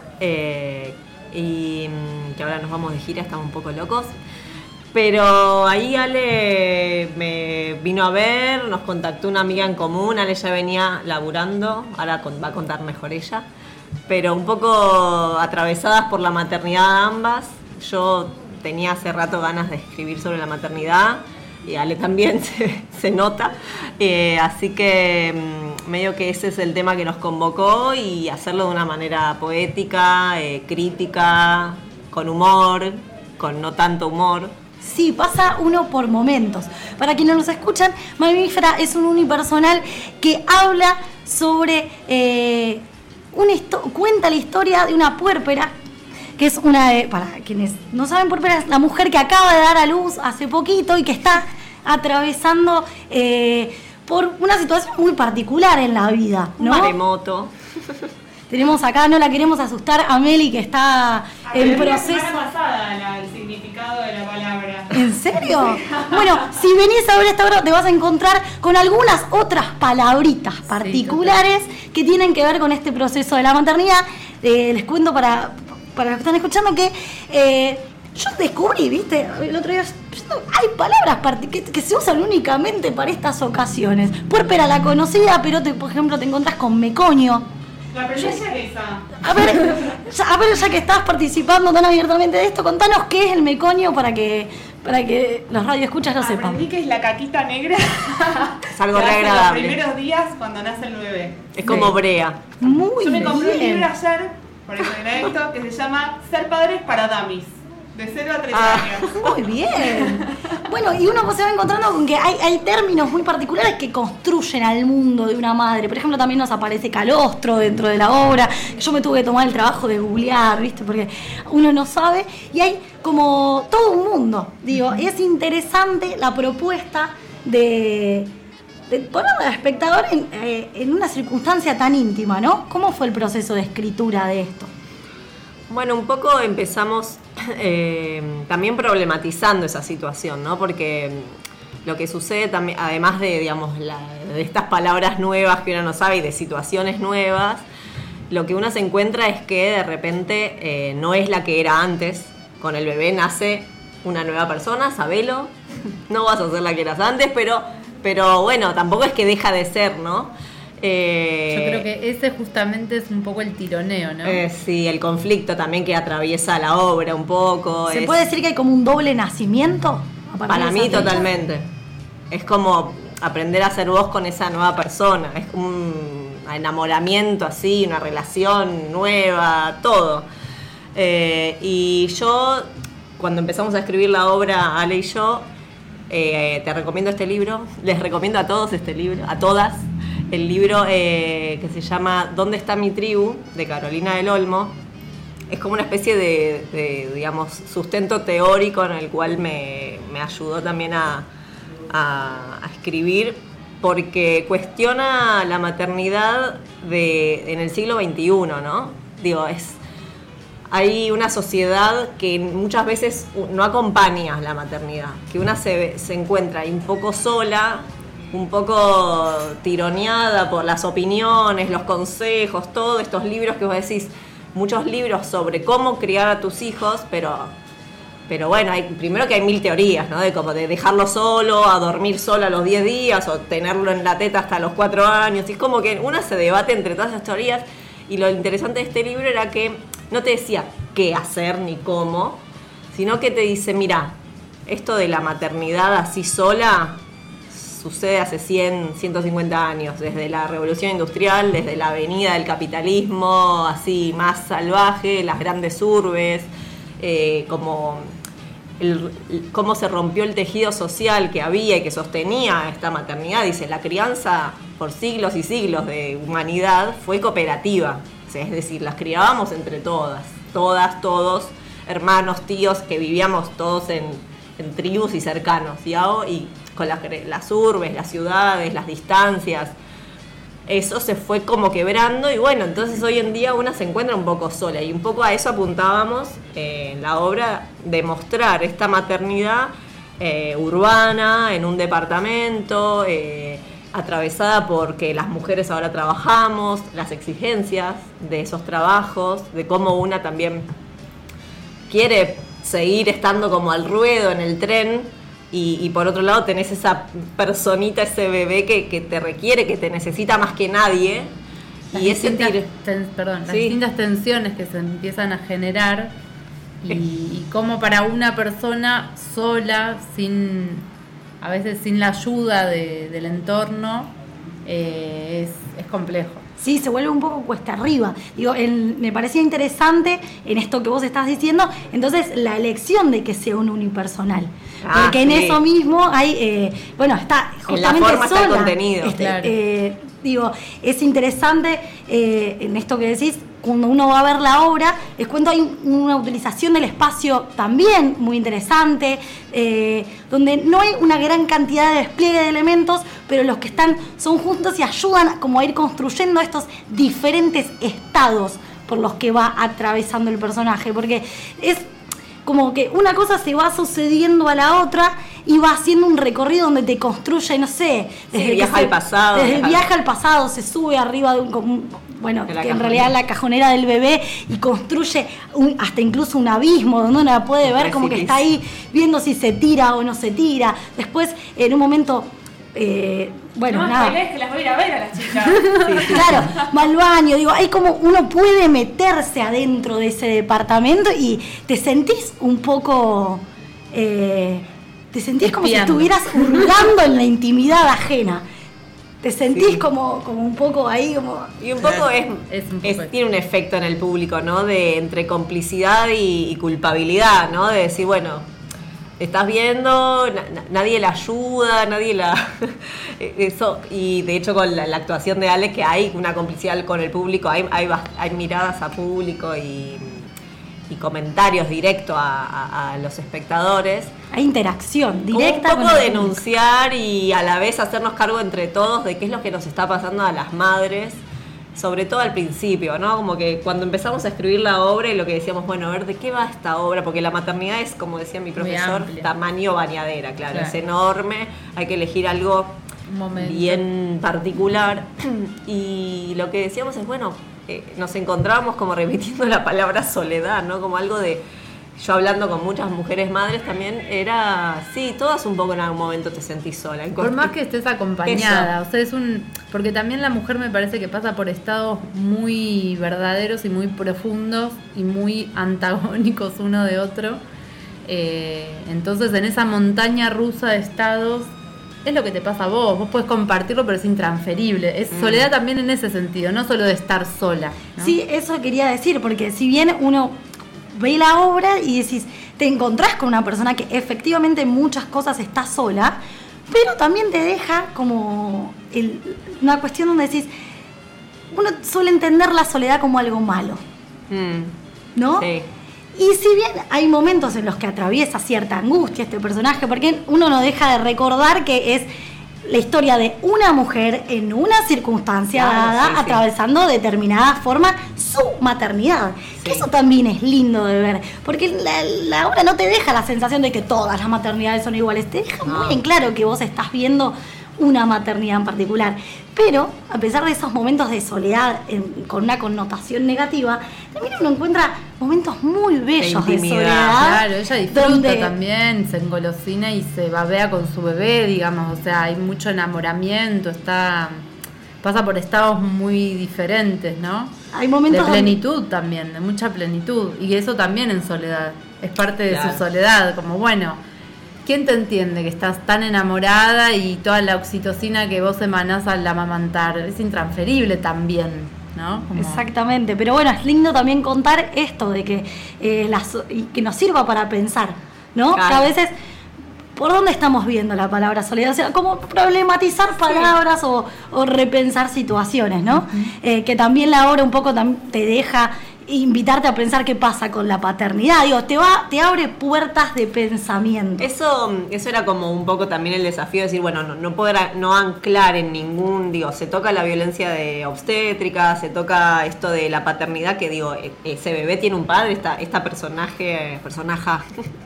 y que ahora nos vamos de gira, estamos un poco locos. Pero ahí Ale me vino a ver, nos contactó una amiga en común, Ale ya venía laburando, ahora va a contar mejor ella, pero un poco atravesadas por la maternidad ambas. Yo tenía hace rato ganas de escribir sobre la maternidad y Ale también se nota, así que medio que ese es el tema que nos convocó y hacerlo de una manera poética, crítica, con humor, con no tanto humor. Sí, pasa uno por momentos. Para quienes nos escuchan, Mamífera es un unipersonal que habla sobre cuenta la historia de una puérpera, que es para quienes no saben, puérpera es la mujer que acaba de dar a luz hace poquito y que está atravesando por una situación muy particular en la vida, ¿no? Un maremoto. Tenemos acá, no la queremos asustar, a Meli, que está en proceso. La semana pasada el significado de la palabra. ¿En serio? Bueno, si venís a ver esta obra te vas a encontrar con algunas otras palabritas particulares que tienen que ver con este proceso de la maternidad. Les cuento para los que están escuchando que yo descubrí, ¿viste? El otro día, hay palabras que se usan únicamente para estas ocasiones. Puérpera la conocida, pero por ejemplo te encontrás con mecoño. La primera es esa. A ver, ya que estás participando tan abiertamente de esto, contanos qué es el mecoño para que los radioescuchas lo sepan. Aprendí que es la caquita negra. Es algo re Los agradable. primeros días cuando nace el bebé. Es como brea. Muy Yo me compré un bien. libro ayer, por eso era esto, que se llama Ser padres para dummies. De 0 a 3 años. Muy bien. Bueno, y uno se va encontrando con que hay términos muy particulares que construyen al mundo de una madre. Por ejemplo, también nos aparece calostro dentro de la obra. Yo me tuve que tomar el trabajo de googlear, ¿viste? Porque uno no sabe. Y hay como todo un mundo. Digo, es interesante la propuesta de poner al espectador en una circunstancia tan íntima, ¿no? ¿Cómo fue el proceso de escritura de esto? Bueno, un poco empezamos también problematizando esa situación, ¿no? Porque lo que sucede también, además de, digamos, de estas palabras nuevas que uno no sabe y de situaciones nuevas, lo que uno se encuentra es que de repente no es la que era antes. Con el bebé nace una nueva persona, sabelo. No vas a ser la que eras antes, pero bueno, tampoco es que deja de ser, ¿no? Yo creo que ese justamente es un poco el tironeo, ¿no? Sí, el conflicto también que atraviesa la obra un poco. ¿Se puede decir que hay como un doble nacimiento? Para mí totalmente. Es como aprender a ser vos con esa nueva persona. Es un enamoramiento así, una relación nueva, todo. Y yo, cuando empezamos a escribir la obra, Ale y yo, te recomiendo este libro. Les recomiendo a todos este libro, a todas. El libro que se llama ¿Dónde está mi tribu?, de Carolina del Olmo. Es como una especie de digamos, sustento teórico en el cual me ayudó también a escribir, porque cuestiona la maternidad en el siglo XXI, ¿no? Digo, hay una sociedad que muchas veces no acompaña la maternidad, que una se encuentra un poco sola, un poco tironeada por las opiniones, los consejos, todos estos libros que vos decís, muchos libros sobre cómo criar a tus hijos, pero bueno, primero que hay 1000 teorías, ¿no? De como de dejarlo solo, a dormir solo a los 10 días, o tenerlo en la teta hasta los 4 años, y es como que una se debate entre todas esas teorías, y lo interesante de este libro era que no te decía qué hacer ni cómo, sino que te dice, mira, esto de la maternidad así sola sucede hace 100, 150 años, desde la revolución industrial, desde la avenida del capitalismo, así más salvaje, las grandes urbes, como cómo se rompió el tejido social que había y que sostenía esta maternidad. Dice, la crianza por siglos y siglos de humanidad fue cooperativa, o sea, es decir, las criábamos entre todas, todos, hermanos, tíos, que vivíamos todos en tribus y cercanos, y con las urbes, las ciudades, las distancias, eso se fue como quebrando, y bueno, entonces hoy en día una se encuentra un poco sola, y un poco a eso apuntábamos en la obra, de mostrar esta maternidad urbana, en un departamento, atravesada porque las mujeres ahora trabajamos, las exigencias de esos trabajos, de cómo una también quiere seguir estando como al ruedo en el tren, y por otro lado tenés esa personita, ese bebé que te requiere, que te necesita más que nadie, y es sentir... las distintas tensiones que se empiezan a generar, y cómo para una persona sola, a veces sin la ayuda del entorno, es complejo. Sí, se vuelve un poco cuesta arriba. Digo, me parecía interesante en esto que vos estás diciendo, entonces la elección de que sea un unipersonal. Porque en eso mismo hay, está justamente en la forma sola. está el contenido. Claro. Digo, es interesante en esto que decís, cuando uno va a ver la obra, les cuento, hay una utilización del espacio también muy interesante, donde no hay una gran cantidad de despliegue de elementos, pero los que están son juntos y ayudan como a ir construyendo estos diferentes estados por los que va atravesando el personaje, porque es como que una cosa se va sucediendo a la otra y va haciendo un recorrido donde te construye, no sé, desde el viaje al pasado. Desde el viaje al pasado se sube arriba de que en realidad la cajonera del bebé, y construye hasta incluso un abismo donde uno la puede ver como que está ahí viendo si se tira o no se tira. Después, en un momento... nada. Que las voy a ir a ver a las chicas. Sí, claro, va al baño, digo, hay como uno puede meterse adentro de ese departamento y te sentís un poco, te sentís como si estuvieras hurgando en la intimidad ajena. Te sentís como un poco ahí, como... Y un poco tiene un efecto en el público, ¿no? De entre complicidad y culpabilidad, ¿no? De decir, bueno, estás viendo, nadie la ayuda, nadie la... eso, y de hecho con la actuación de Ale, que hay una complicidad con el público, hay miradas a público y comentarios directos a los espectadores. Hay interacción directa. Un poco denunciar y a la vez hacernos cargo entre todos de qué es lo que nos está pasando a las madres, sobre todo al principio, ¿no? Como que cuando empezamos a escribir la obra y lo que decíamos, bueno, a ver, ¿de qué va esta obra? Porque la maternidad es, como decía mi profesor, tamaño bañadera, claro, es enorme, hay que elegir algo bien particular. Y lo que decíamos es, bueno, nos encontrábamos como repitiendo la palabra soledad, ¿no? Como algo de yo hablando con muchas mujeres madres también, era, sí, todas un poco en algún momento te sentís sola. Por más que estés acompañada, o sea, porque también la mujer me parece que pasa por estados muy verdaderos y muy profundos y muy antagónicos uno de otro. Entonces en esa montaña rusa de estados es lo que te pasa a vos puedes compartirlo pero es intransferible, es soledad también en ese sentido, no solo de estar sola, ¿no? Sí, eso quería decir, porque si bien uno ve la obra y decís, te encontrás con una persona que efectivamente en muchas cosas está sola, pero también te deja como una cuestión donde decís, uno suele entender la soledad como algo malo, ¿no? Sí. Y si bien hay momentos en los que atraviesa cierta angustia este personaje, porque uno no deja de recordar que es la historia de una mujer en una circunstancia dada, sí. atravesando de determinada forma su maternidad. Sí. Que eso también es lindo de ver, porque la obra no te deja la sensación de que todas las maternidades son iguales, te deja muy en claro que vos estás viendo una maternidad en particular. Pero, a pesar de esos momentos de soledad con una connotación negativa, también uno encuentra momentos muy bellos de soledad. Claro, ella disfruta también, se engolosina y se babea con su bebé, digamos, o sea, hay mucho enamoramiento, pasa por estados muy diferentes, ¿no? Hay momentos de plenitud también, de mucha plenitud, y eso también en soledad, es parte de su soledad, como bueno, ¿quién te entiende que estás tan enamorada y toda la oxitocina que vos emanás al amamantar? Es intransferible también, ¿no? Exactamente, pero bueno, es lindo también contar esto de que, que nos sirva para pensar, ¿no? Claro. Que a veces, ¿por dónde estamos viendo la palabra soledad? O sea, como problematizar palabras o repensar situaciones, ¿no? Que también la obra un poco te deja invitarte a pensar qué pasa con la paternidad. Digo, te abre puertas de pensamiento. Eso era como un poco también el desafío de decir, bueno, no poder no anclar en ningún, se toca la violencia de obstétrica, se toca esto de la paternidad, que ese bebé tiene un padre, esta personaja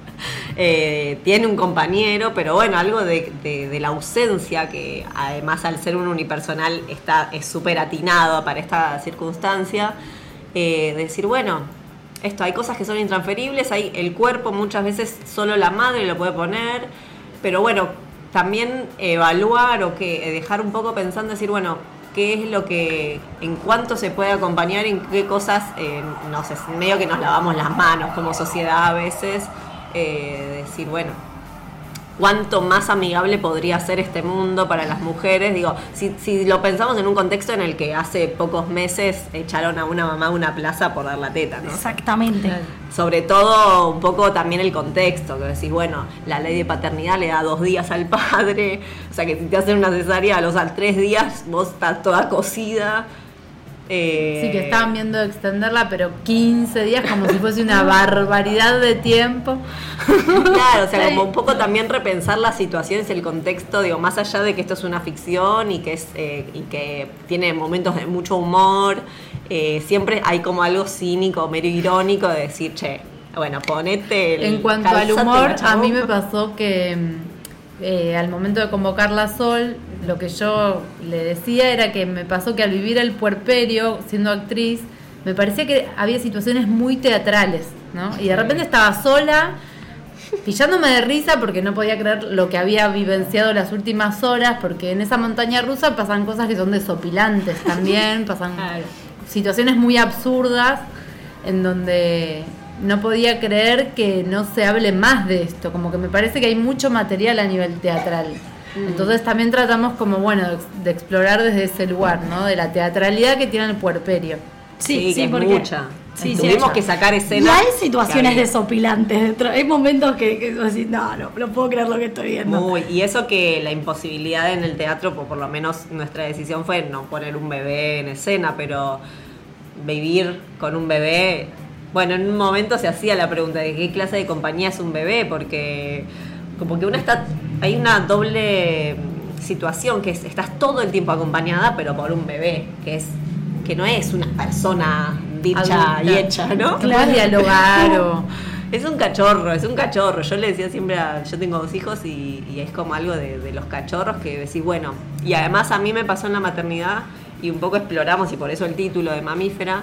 tiene un compañero, pero bueno, algo de la ausencia, que además al ser un unipersonal es súper atinado para esta circunstancia. Decir, bueno, hay cosas que son intransferibles, hay el cuerpo muchas veces solo la madre lo puede poner, pero bueno, también evaluar o que dejar un poco pensando, decir, bueno, qué es lo que, en cuánto se puede acompañar, en qué cosas, no sé, medio que nos lavamos las manos como sociedad a veces, decir, bueno, cuánto más amigable podría ser este mundo para las mujeres. Si lo pensamos en un contexto en el que hace pocos meses echaron a una mamá a una plaza por dar la teta, ¿no? Exactamente. Sobre todo un poco también el contexto, que decís, bueno, la ley de paternidad le da 2 días al padre, o sea que si te hacen una cesárea a los 3 días vos estás toda cocida. Sí, que estaban viendo extenderla, pero 15 días como si fuese una barbaridad de tiempo. Claro, o sea, como un poco también repensar las situaciones, el contexto, más allá de que esto es una ficción y que tiene momentos de mucho humor, siempre hay como algo cínico, medio irónico de decir, che, bueno, ponete En cuanto al humor, a mí me pasó que al momento de convocarla a Sol, lo que yo le decía era que me pasó que al vivir el puerperio, siendo actriz, me parecía que había situaciones muy teatrales, ¿no? Y de repente estaba sola, pillándome de risa porque no podía creer lo que había vivenciado las últimas horas, porque en esa montaña rusa pasan cosas que son desopilantes también, pasan situaciones muy absurdas en donde no podía creer que no se hable más de esto, como que me parece que hay mucho material a nivel teatral. Entonces también tratamos como, bueno, de explorar desde ese lugar, ¿no? De la teatralidad que tiene el puerperio. Sí, que porque es mucha. Sí, tuvimos que sacar escenas. Y hay situaciones desopilantes dentro. Hay momentos que decís, no puedo creer lo que estoy viendo. Y eso que la imposibilidad en el teatro, por lo menos nuestra decisión fue no poner un bebé en escena, pero vivir con un bebé. Bueno, en un momento se hacía la pregunta de qué clase de compañía es un bebé, porque como que hay una doble situación, que estás todo el tiempo acompañada, pero por un bebé, que no es una persona dicha adulta y hecha, ¿no? Claro, dialogar Es un cachorro. Yo le decía siempre yo tengo 2 hijos y es como algo de los cachorros que decís, bueno, y además a mí me pasó en la maternidad y un poco exploramos, y por eso el título de Mamífera,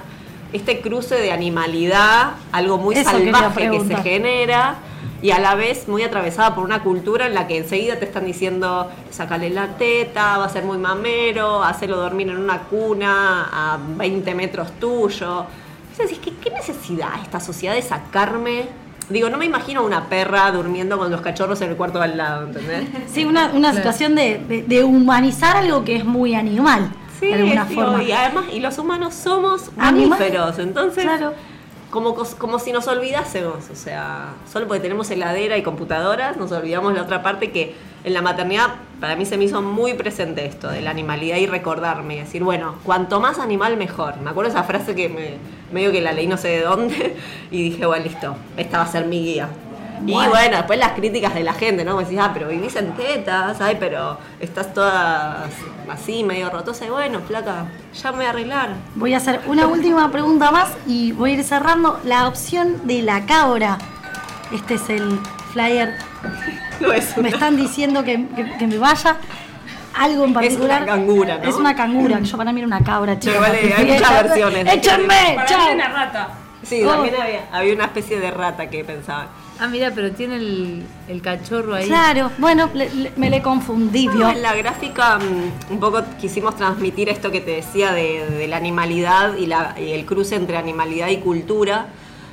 este cruce de animalidad, algo muy Eso salvaje quería que se preguntar. genera, y a la vez muy atravesada por una cultura en la que enseguida te están diciendo, sácale la teta, va a ser muy mamero, hacelo dormir en una cuna a 20 metros tuyo. Entonces, ¿qué necesidad esta sociedad de sacarme? Digo, no me imagino una perra durmiendo con los cachorros en el cuarto de al lado, ¿entendés? Sí, una situación de humanizar algo que es muy animal, Sí, de alguna digo, forma. y además, y los humanos somos Animales. mamíferos, entonces, Claro. como si nos olvidásemos, o sea, solo porque tenemos heladera y computadoras, nos olvidamos la otra parte que en la maternidad para mí se me hizo muy presente esto, de la animalidad y recordarme, y decir, bueno, cuanto más animal mejor. Me acuerdo esa frase que medio que la leí no sé de dónde, y dije, bueno, listo, esta va a ser mi guía. Bueno. Y bueno, después las críticas de la gente, ¿no? Me decís, pero vivís en tetas, ay, pero estás toda así, medio rotosa. Y bueno, flaca, ya me voy a arreglar. Voy a hacer una última pregunta más y voy a ir cerrando. La opción de la cabra. Este es el flyer. No es Me una... están diciendo que me vaya. Algo en particular. una cangura, ¿no? Es una cangura. Yo para mí era una cabra, chicos. vale, hay muchas versiones. ¡Échenme! Para ¡Chao! mí una rata. Sí, Oh. también había una especie de rata que pensaba. Ah, mira, pero tiene el cachorro ahí. Claro, bueno, me le confundí, ¿vio? En la gráfica un poco quisimos transmitir esto que te decía de la animalidad y el cruce entre animalidad y cultura,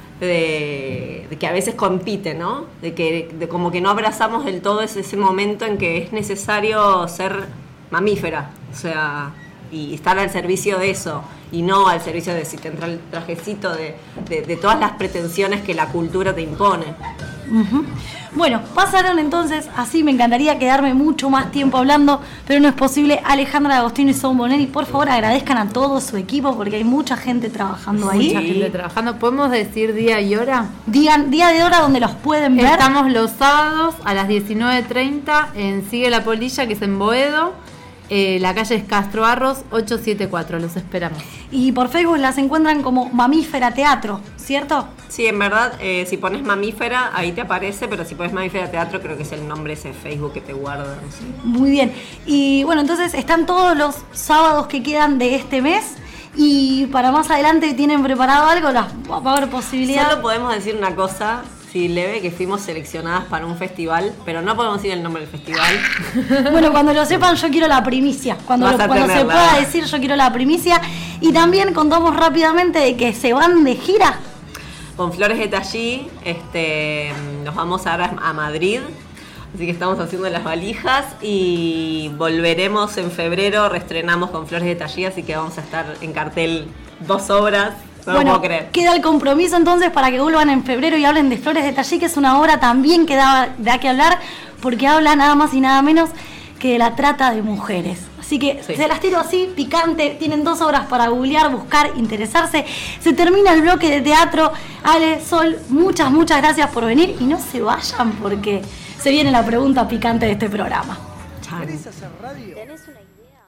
de que a veces compite, ¿no? De como que no abrazamos del todo ese momento en que es necesario ser mamífera, o sea, y estar al servicio de eso, y no al servicio de si te entra el trajecito de todas las pretensiones que la cultura te impone. Ujú. Bueno, pasaron entonces, así me encantaría quedarme mucho más tiempo hablando, pero no es posible. Alejandra Agostino y Son Bonelli, por favor agradezcan a todo su equipo porque hay mucha gente trabajando ahí. Mucha gente trabajando. ¿Podemos decir día y hora? Digan día de hora donde los pueden ver. Estamos los sábados a las 19:30 en Sigue la Polilla, que es en Boedo. La calle es Castro Arros 874. Los esperamos. Y por Facebook las encuentran como Mamífera Teatro, ¿cierto? Sí, en verdad, si pones mamífera, ahí te aparece, pero si pones mamífera teatro, creo que es el nombre ese de Facebook que te guarda, no sé. Muy bien. Y bueno, entonces están todos los sábados que quedan de este mes. Y para más adelante, ¿tienen preparado algo? ¿Va a haber posibilidad? Solo podemos decir una cosa, sí, leve, que fuimos seleccionadas para un festival, pero no podemos decir el nombre del festival. Bueno, cuando lo sepan, yo quiero la primicia. Cuando Vas a se tenerla. pueda decir, yo quiero la primicia. Y también contamos rápidamente de que se van de gira. Con Flores de Tallí, nos vamos ahora a Madrid, así que estamos haciendo las valijas y volveremos en febrero, reestrenamos con Flores de Tallí, así que vamos a estar en cartel 2 obras, no lo puedo creer. Queda el compromiso entonces para que vuelvan en febrero y hablen de Flores de Tallí, que es una obra también que da que hablar, porque habla nada más y nada menos que de la trata de mujeres. Así que Sí. se las tiro así, picante. Tienen 2 horas para googlear, buscar, interesarse. Se termina el bloque de teatro. Ale, Sol, muchas gracias por venir. Y no se vayan porque se viene la pregunta picante de este programa. ¿Querés hacer radio? ¿Tenés una idea?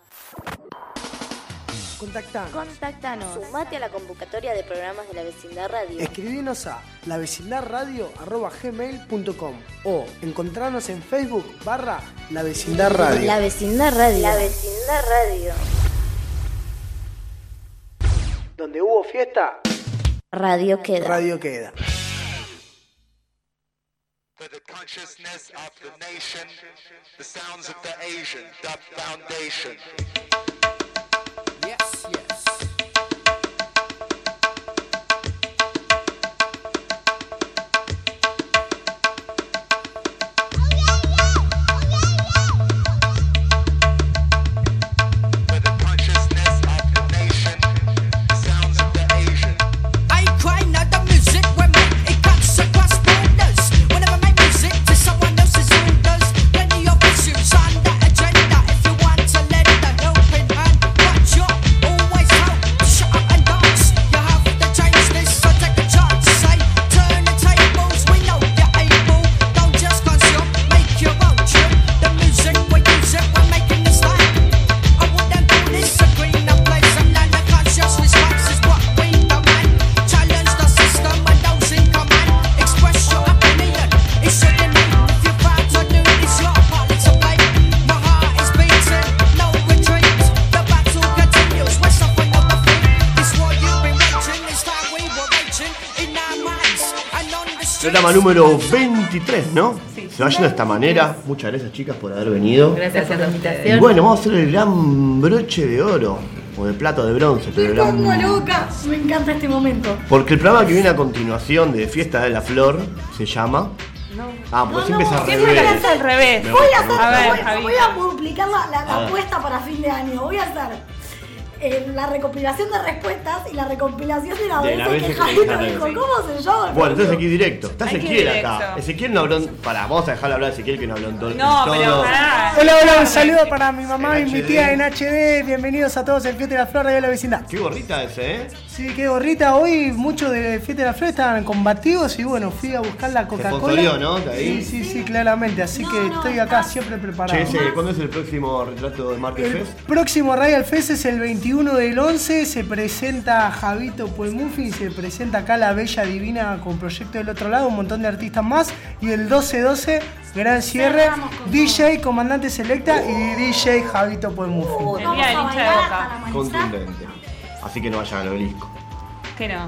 Contactanos. Contáctanos. Sumate a la convocatoria de programas de la Vecindad Radio. Escribinos a lavecindadradio@gmail.com o encontrarnos en Facebook /La Vecindad Radio. La Vecindad Radio. La Vecindad Radio. Donde hubo fiesta, Radio queda. radio queda. For the consciousness of the nation, the sounds of the Asian Dub Foundation. Yes, yes. For the consciousness of the nation, the sounds of the Asian. I cry now the music when it cuts across borders. Whenever my music to someone else's orders. Plenty of issues on the agenda. If you want to let the open Programa número 23, ¿no? Sí. Se va yendo de esta manera. Muchas gracias, chicas, por haber venido. Gracias por la Y invitación. bueno, vamos a hacer el gran broche de oro. O de plata o de bronce, pero el Me pongo gran... loca. Me encanta este momento. Porque el programa que viene a continuación de Fiesta de la Flor se llama... Ah, porque siempre es al Siempre revés. es al revés. Me Voy a hacer, A ver, voy Javito. a multiplicar la A ver. apuesta para fin de año. Voy a hacer la recopilación de respuestas y la recopilación de las De las veces que veces que Javito Javito dijo. dijo. ¿Cómo se llama? Bueno, entonces aquí directo. Está Aquí Ezequiel directo. acá. Ezequiel no habló... Vamos a dejarle hablar a Ezequiel que no habló en todo. No, en pero todo. pará. Hola, un saludo para mi mamá y En mi HD. tía en HD. Bienvenidos a todos en Fiesta de la Flor de la Vecindad. Qué gorrita ese, ¿eh? Sí, qué gorrita. Hoy muchos de Fiesta de la Flor estaban combativos y bueno, fui a buscar la Coca-Cola. sponsorió, ¿no? De ahí. Sí, claramente. Así que estoy acá siempre preparado. Che, ¿cuándo es el próximo retrato de Market El Fest? próximo Royal Fest es el 21 del 11, se presenta Javito Puelmuffin, se presenta acá La Bella Divina con Proyecto del Otro Lado, un montón de artistas más. Y el 12-12, gran cierre, Cerramos con DJ Comandante Selecta y DJ Javito Puelmuffin. Vamos El día del a hincha de bailar Boca. hasta la mañana. Contundente. Así que no vayan al obelisco. Que no.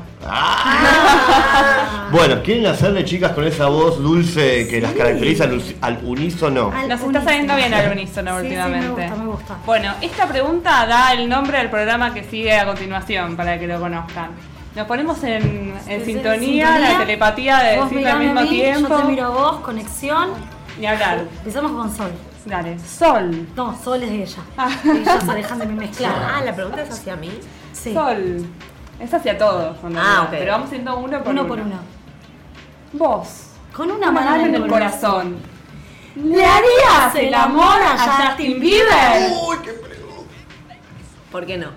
Bueno, ¿quieren hacerle, chicas, con esa voz dulce que las caracteriza al unísono? Nos está saliendo bien al unísono últimamente. Me gusta. Bueno, esta pregunta da el nombre al programa que sigue a continuación para que lo conozcan. Nos ponemos en sintonía, la telepatía de Vos decirlo al mirame mismo a mí, tiempo. Yo te miro a vos, conexión. Ni hablar. Empezamos con Sol. Dale. Sol. No, Sol es de ella. Ellos se alejan de mi mezcla. Ah, la pregunta es hacia mí. Sí. Sol. Es hacia todos. en realidad, ok. Pero vamos siendo uno por Uno por uno. Vos. Con Una mano en el corazón. ¿Le harías el amor a Justin Bieber? ¿Por qué no?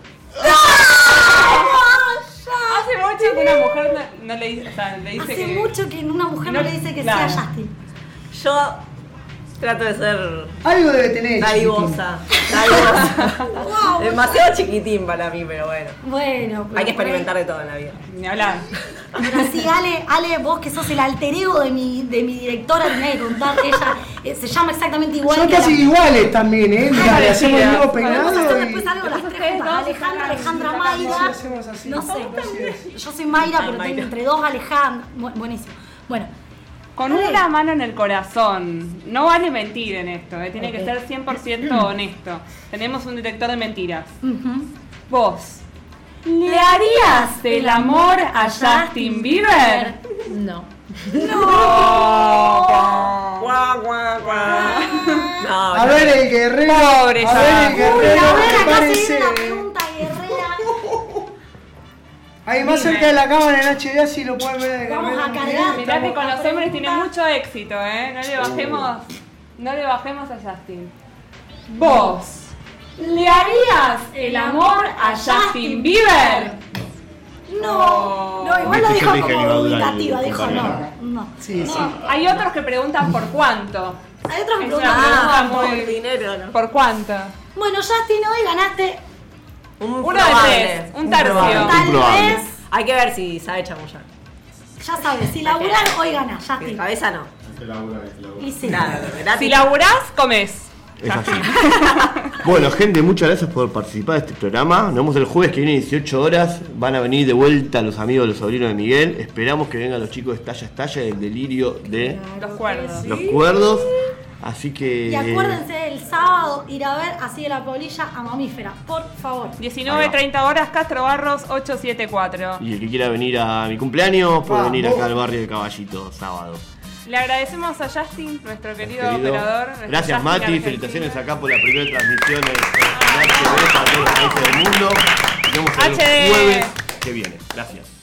Hace mucho que una mujer no le dice, o sea, le dice Hace que... mucho que una mujer no le dice que Claro. sea Justin. Yo trato de ser Algo debe tener. dadivosa. Wow. Demasiado chiquitín para mí, pero bueno. Bueno, pero Hay que experimentar de todo en la vida. Ni hablar. Pero sí, Ale, vos que sos el alter ego de mi directora, tenés que contar. Ella se llama exactamente igual Son que casi la... iguales también, ¿eh? Mira, le hacemos el mismo Vamos a peinado hacer y... después algo las tres Ustedes juntas. dos, Alejandra, Sí, Mayra. hacemos así. No sé. Así es. Yo soy Mayra, Ay, pero Mayra. tengo entre dos Alejandra. Buenísimo. Bueno. Con Ale. una mano en el corazón. No vale mentir en esto, tiene que ser 100% honesto. Tenemos un detector de mentiras. Vos. ¿Le harías el amor a Justin Bieber? No. Guau, guau, guau. No, A ver el guerrero. Pobre a ver el Sam. guerrero. A ver, ¿Qué acá se parece? viene una pregunta guerrera. Ahí más cerca de la cámara en HD, así lo pueden ver en el Vamos guerrero. a cargar. Mirá que con los hombres tiene mucho éxito, ¿eh? No le bajemos a Justin. Vos. ¿Le harías el amor a Justin Bieber? No, igual lo Viste, dijo yo dije que iba a como durar ubicativo, el dijo no. compañero. No. Sí, sí. Hay otros que preguntan por cuánto. Hay otros que Es una preguntan. pregunta por muy... dinero, ¿no? ¿Por cuánto? Bueno, Justin, hoy ganaste Un Uno de probable. tres, un tercio. tal Improbable. vez. Hay que ver si sabe chamullar. Ya sabes, si laburar, hoy ganás, De Justin. cabeza no. Y sí. Claro, gratis. Si laburás, comés. Es así. Bueno, gente, muchas gracias por participar de este programa. Nos vemos el jueves que viene 18 horas. Van a venir de vuelta los amigos, los sobrinos de Miguel. Esperamos que vengan los chicos de Estalla Estalla, del delirio de Los cuerdos. los cuerdos. Así que... Y acuérdense el sábado ir a ver así de la polilla a Mamífera, por favor. 19:30 horas, Castro Barros 874. Y el que quiera venir a mi cumpleaños puede venir Vamos. acá al barrio de Caballito, sábado. Le agradecemos a Justin, nuestro querido Querido. operador. nuestro Gracias, Justin Mati. argentino. Felicitaciones acá por la primera transmisión en HD para todos los países del mundo. Nos vemos el HD. jueves que viene. Gracias.